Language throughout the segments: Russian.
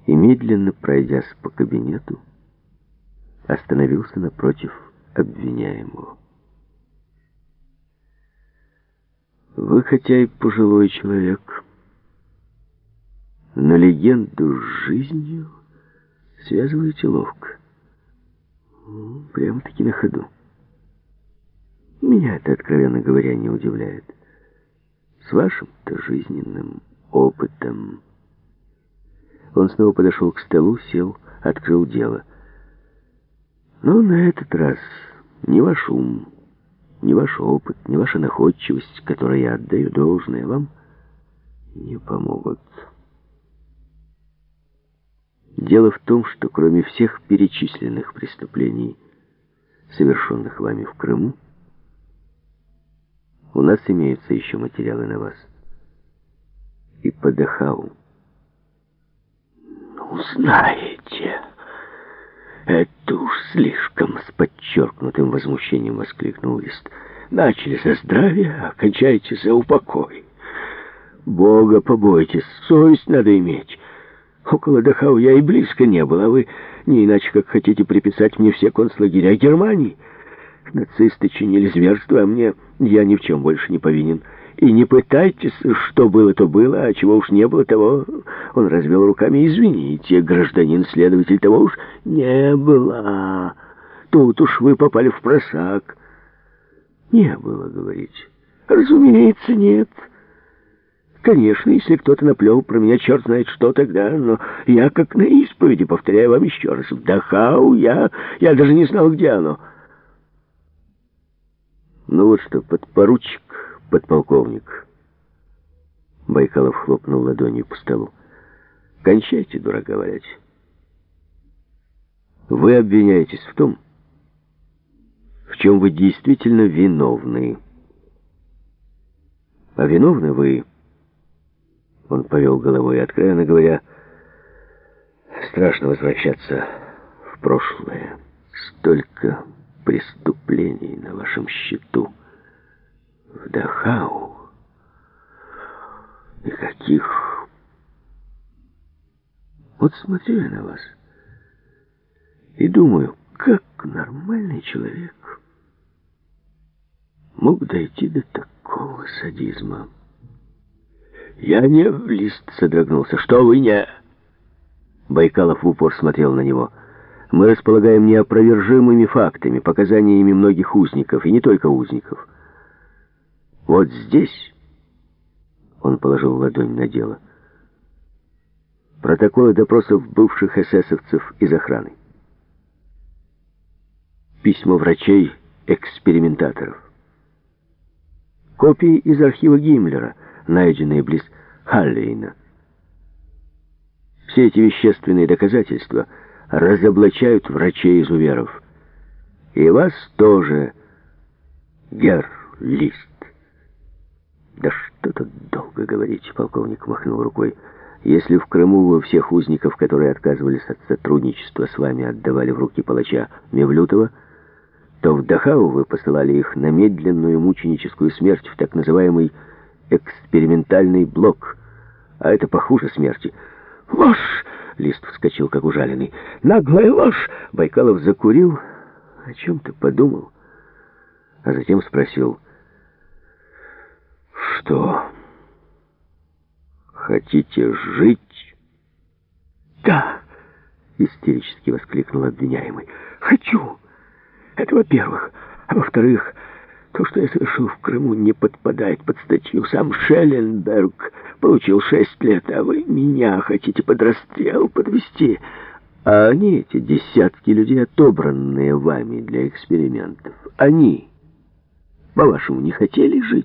и, медленно пройдясь по кабинету, остановился напротив обвиняемого. Вы, хотя и пожилой человек, но легенду с жизнью связываете ловко. Прямо-таки на ходу. Меня это, откровенно говоря, не удивляет. С вашим-то жизненным опытом. Он снова подошел к столу, сел, открыл дело. Но на этот раз ни ваш ум, ни ваш опыт, ни ваша находчивость, которой я отдаю должное, вам не помогут. Дело в том, что кроме всех перечисленных преступлений, совершенных вами в Крыму, у нас имеются еще материалы на вас. И по Дахау. Ну, знаете, это уж слишком, с подчеркнутым возмущением воскликнул Лист. Начали за здравие, а кончаете за упокой. Бога побойтесь, совесть надо иметь. Около Дахау я и близко не был, а вы не иначе как хотите приписать мне все концлагеря Германии. Нацисты чинили зверство, а мне я ни в чем больше не повинен. И не пытайтесь, что было, то было, а чего уж не было, того... Он развел руками. Извините, гражданин-следователь, того уж не было. Тут уж вы попали в просак. Не было, говорите. Разумеется, нет. Конечно, если кто-то наплел про меня черт знает что тогда, но я как на исповеди, повторяю вам еще раз, в Дахау я даже не знал, где оно. Ну вот что, подпоручик, подполковник. Байкалов хлопнул ладонью по столу. Кончайте дурака валять. Вы обвиняетесь в том, в чем вы действительно виновны. А виновны вы... Он повел головой, откровенно говоря, страшно возвращаться в прошлое. Столько преступлений на вашем счету. В Дахау. И каких... Вот смотрю я на вас и думаю, как нормальный человек мог дойти до такого садизма. Я не... Лист содрогнулся. Что вы не... Байкалов в упор смотрел на него. Мы располагаем неопровержимыми фактами, показаниями многих узников, и не только узников. Вот здесь, он положил ладонь на дело, протоколы допросов бывших эсэсовцев из охраны, письма врачей-экспериментаторов, копии из архива Гиммлера, найденные близ Халлейна. Все эти вещественные доказательства разоблачают врачей-изуверов. И вас тоже, герр Лист. Да что тут долго говорить, полковник махнул рукой. Если в Крыму вы всех узников, которые отказывались от сотрудничества с вами, отдавали в руки палача Мевлютова, то в Дахау вы посылали их на медленную мученическую смерть в так называемый экспериментальный блок. А это похуже смерти. Ложь! Лист вскочил, как ужаленный. Наглая ложь! Байкалов закурил, о чем-то подумал, а затем спросил: что? Хотите жить? Да! Истерически воскликнул обвиняемый. Хочу! Это во-первых. А во-вторых, то, что я совершил в Крыму, не подпадает под статью. Сам Шелленберг получил 6 лет, а вы меня хотите под расстрел подвести. А они, эти десятки людей, отобранные вами для экспериментов, они, по-вашему, не хотели жить?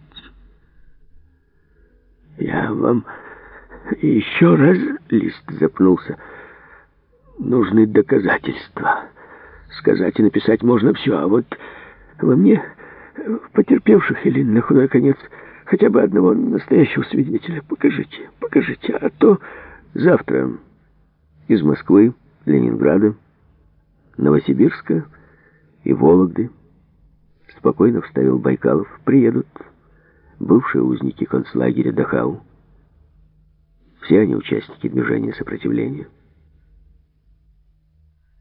Я вам еще раз... Лист запнулся. Нужны доказательства. Сказать и написать можно все, а вот во мне... потерпевших или, на худой конец, хотя бы одного настоящего свидетеля. Покажите, покажите, а то завтра из Москвы, Ленинграда, Новосибирска и Вологды, спокойно вставил Байкалов, приедут бывшие узники концлагеря Дахау. Все они участники движения сопротивления.